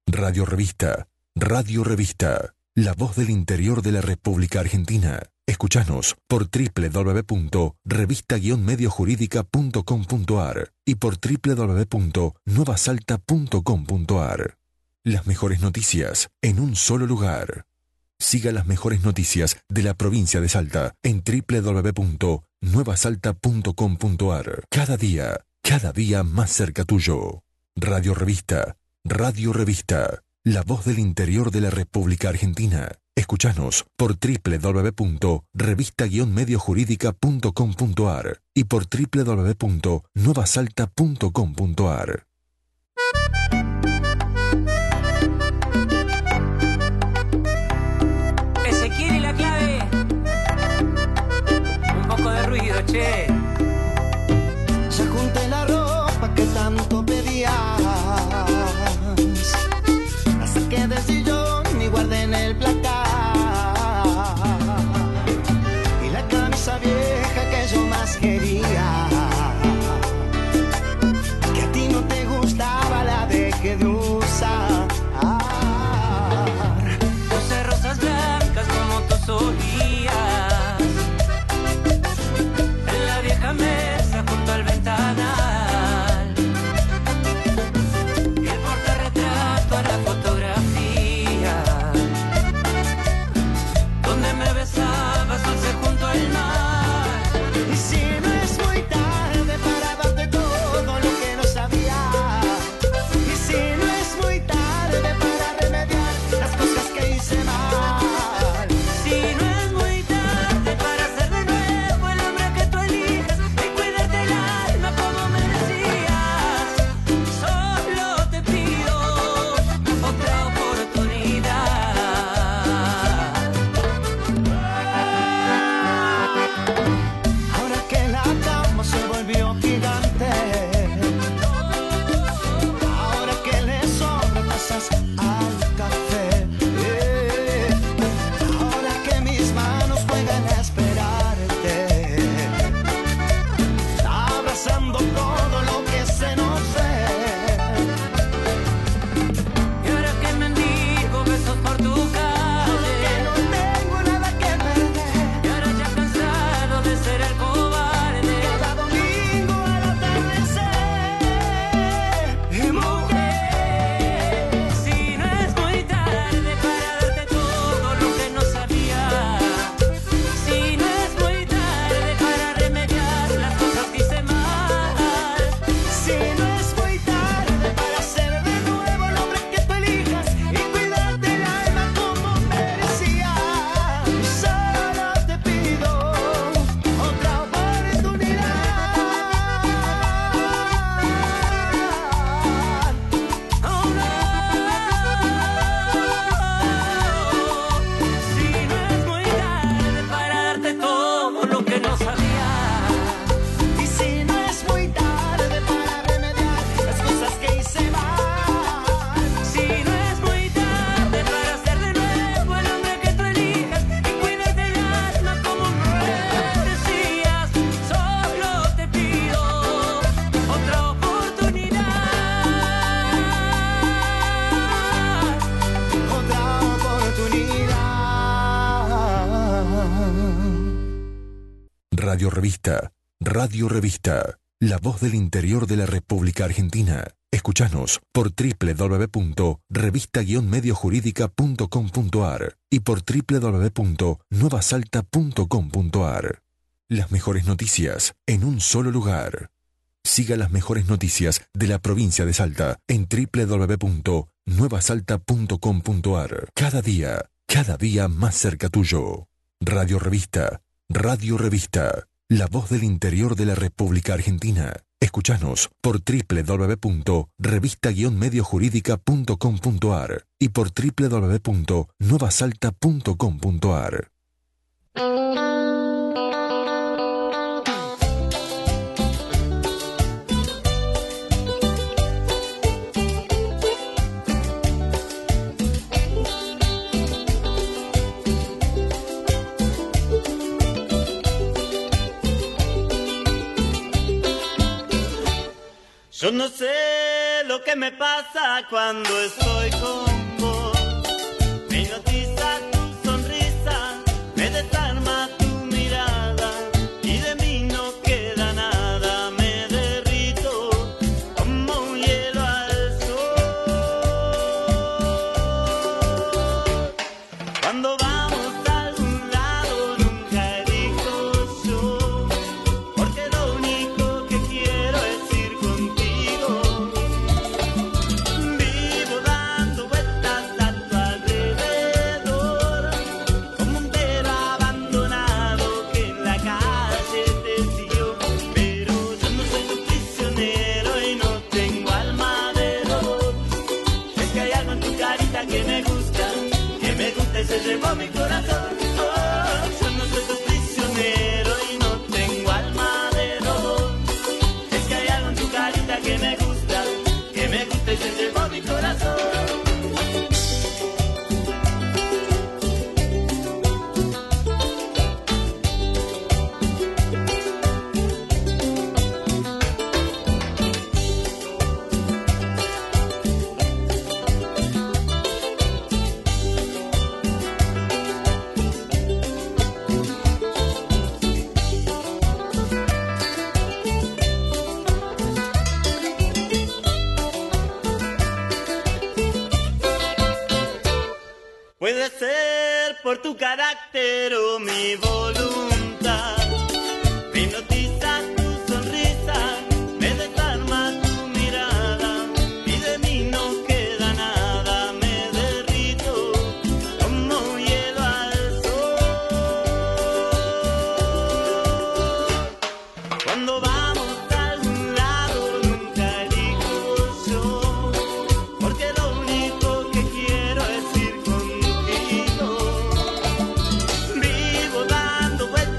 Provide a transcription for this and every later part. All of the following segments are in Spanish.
Radio Revista, la voz del interior de la República Argentina. Escuchanos por www.revista-mediojurídica.com.ar y por www.nuevasalta.com.ar. Las mejores noticias en un solo lugar. Siga las mejores noticias de la provincia de Salta en www.nuevasalta.com.ar. Cada día más cerca tuyo. Radio Revista, la voz del interior de la República Argentina. Escuchanos por www.revista-mediojurídica.com.ar y por www.nuevasalta.com.ar. Ezequiel y la clave. Un poco de ruido, che. Ya junté la ropa que tanto pedías, la saqué del sillón y guardé en el placar, y la camisa vieja que yo más quería, que a ti no te gustaba, la dejé de usar. Puse rosas blancas como tú solías en la vieja mesa junto al ventanal, y el portarretrato a la fotografía donde me besabas dulce junto al mar. Y si no es muy tarde para darte todo lo que no sabía, y si no es muy tarde para remediar las cosas que hice mal, Si no es muy tarde para ser de nuevo el hombre que tú elijas y cuidarte el alma como merecías, solo te pido otra oportunidad. ahora que la cama se volvió gigante, ahora que le sobran tazas al café, ahora que mis manos juegan a esperarte, abrazando todo lo que se nos ve. Y ahora que mendigo besos por tu Que calle, no tengo nada que perder, y ahora ya cansado de ser el cobarde, cada domingo al atardecer, y mujer, si no es muy tarde para darte todo lo que no sabía, si no es muy tarde para remediar las cosas que hice mal, si no es muy tarde para ser de nuevo el hombre que tú elijas y cuidarte el alma como merecía, solo te pido otra oportunidad. oh no, si no es muy tarde para darte todo lo que no sabía. Y si no es muy tarde para remediar las cosas que hice mal, Si no es muy tarde para ser de nuevo el hombre que tú elijas y cuidarte el alma como merecías, solo te pido otra oportunidad. otra oportunidad. Radio Revista, la voz del interior de la República Argentina. Escuchanos por www.revista-mediojurídica.com.ar y por www.nuevasalta.com.ar. Las mejores noticias en un solo lugar. Siga las mejores noticias de la provincia de Salta en www.nuevasalta.com.ar. Cada día más cerca tuyo. Radio Revista, la voz del interior de la República Argentina. Escuchanos por www.revista-mediojurídica.com.ar y por www.nuevasalta.com.ar. Yo no sé lo lo que me pasa cuando estoy con vos. Me hipnotiza tu sonrisa, me desarma tu mirada y de mí no queda nada. Me derrito como un hielo al sol. Cuando vamos a algún lado nunca elijo yo, porque lo único que quiero es ir contigo. Vivo dando vueltas a tu alrededor, como un perro abandonado que en la calle te siguió. Pero yo no soy tu prisionero y no tengo alma de robot. Es que hay algo en tu carita que me gusta y se llevó mi corazón. Oh, yo no soy tu prisionero y no tengo alma de robot. Es que hay algo en tu carita que me gusta y se llevó mi corazón. Puede ser por tu carácter o mi voluntad. Me hipnotiza tu sonrisa, me desarma tu mirada y de mí no queda nada. Me derrito como un hielo al sol. Cuando vamos a algún lado nunca elijo yo, porque lo único que quiero es ir contigo. Vivo dando vueltas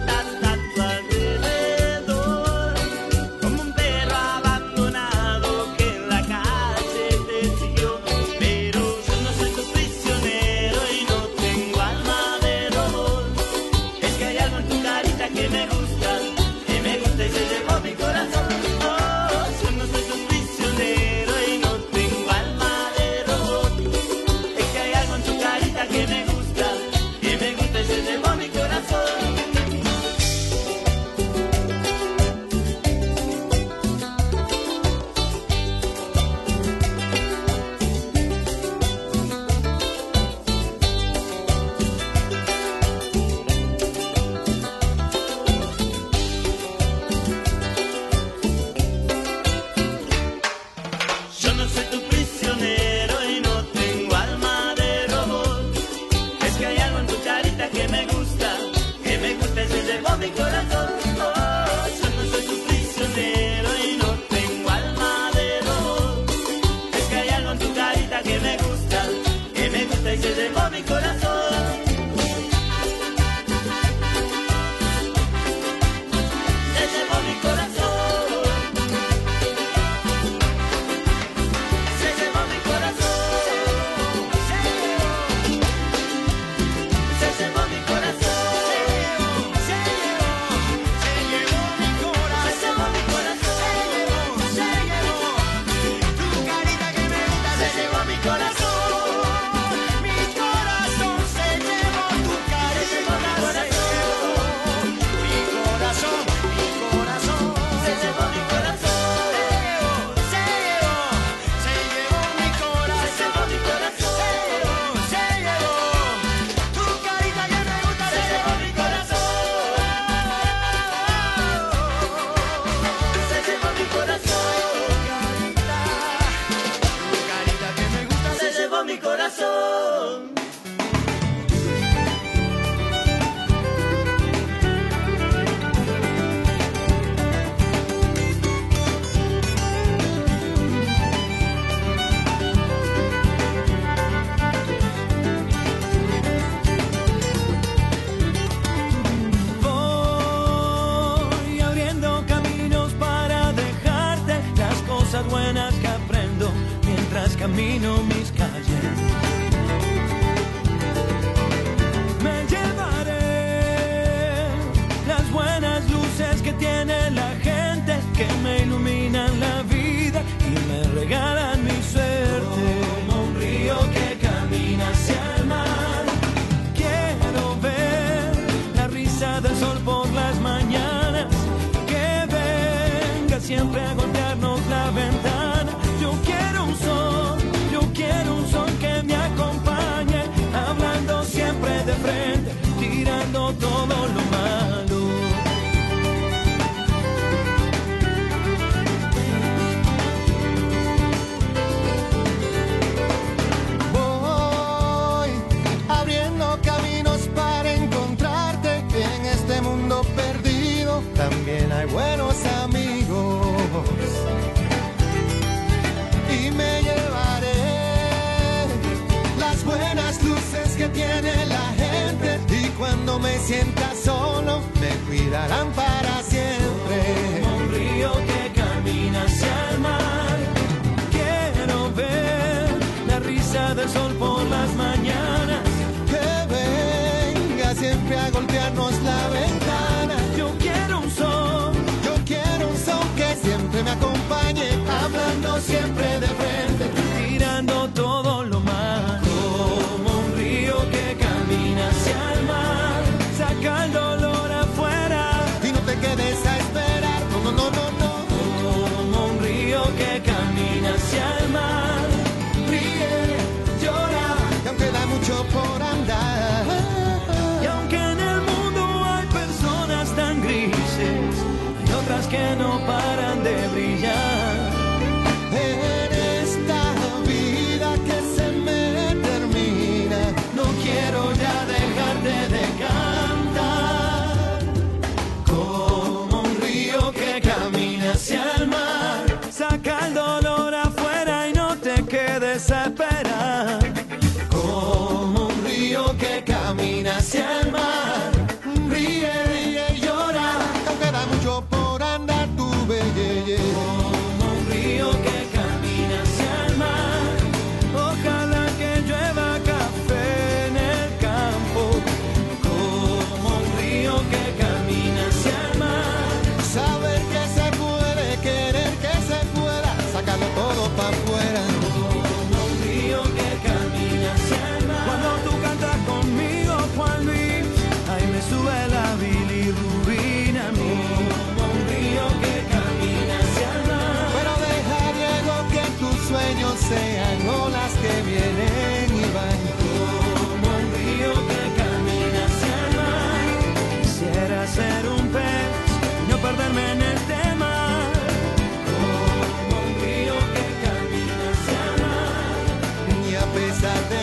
hay buenos amigos. Y me llevaré las buenas luces que tiene la gente. Y cuando me sienta solo, me cuidarán para siempre. Como un río que camina hacia el mar. Quiero ver la risa del sol por las mañanas. Que venga siempre a golpearnos la ventana. Yo quiero un son, Yo quiero un son que siempre me acompañe, hablando siempre de frente. tirando todo lo malo. Como un río que camina hacia el mar. Saca el dolor afuera. Y no te quedes a esperar, no, no, no, no, no. Como un río que camina hacia el mar. Ríe, llora. Y aunque da mucho por andar, Y aunque en el mundo hay personas tan grises, hay otras que no paran de brillar. en esta vida que se me termina, No quiero ya dejarte de cantar. Como un río que camina hacia el mar. Saca el dolor afuera y no te quedes a esperar. Como un río que camina hacia el mar. Ríe, ríe y llora. aunque da mucho por andar, tu belleza. Como un río que camina hacia el mar. Ojalá que llueva café en el campo. Como un río que camina hacia el mar. Saber que se puede, querer que se pueda, sacarlo todo para afuera. Como un río que camina hacia el mar. Cuando tú cantas conmigo, Juan Luis, ahí me sube la bilirrubina a mí. Como un río que camina hacia el mar. Pero deja, Diego, que tus sueños sean olas que vienen y van. Como un río que camina hacia el mar. Quisiera ser un pez y no perderme en el tema. Como un río que camina hacia el mar. Y a pesar de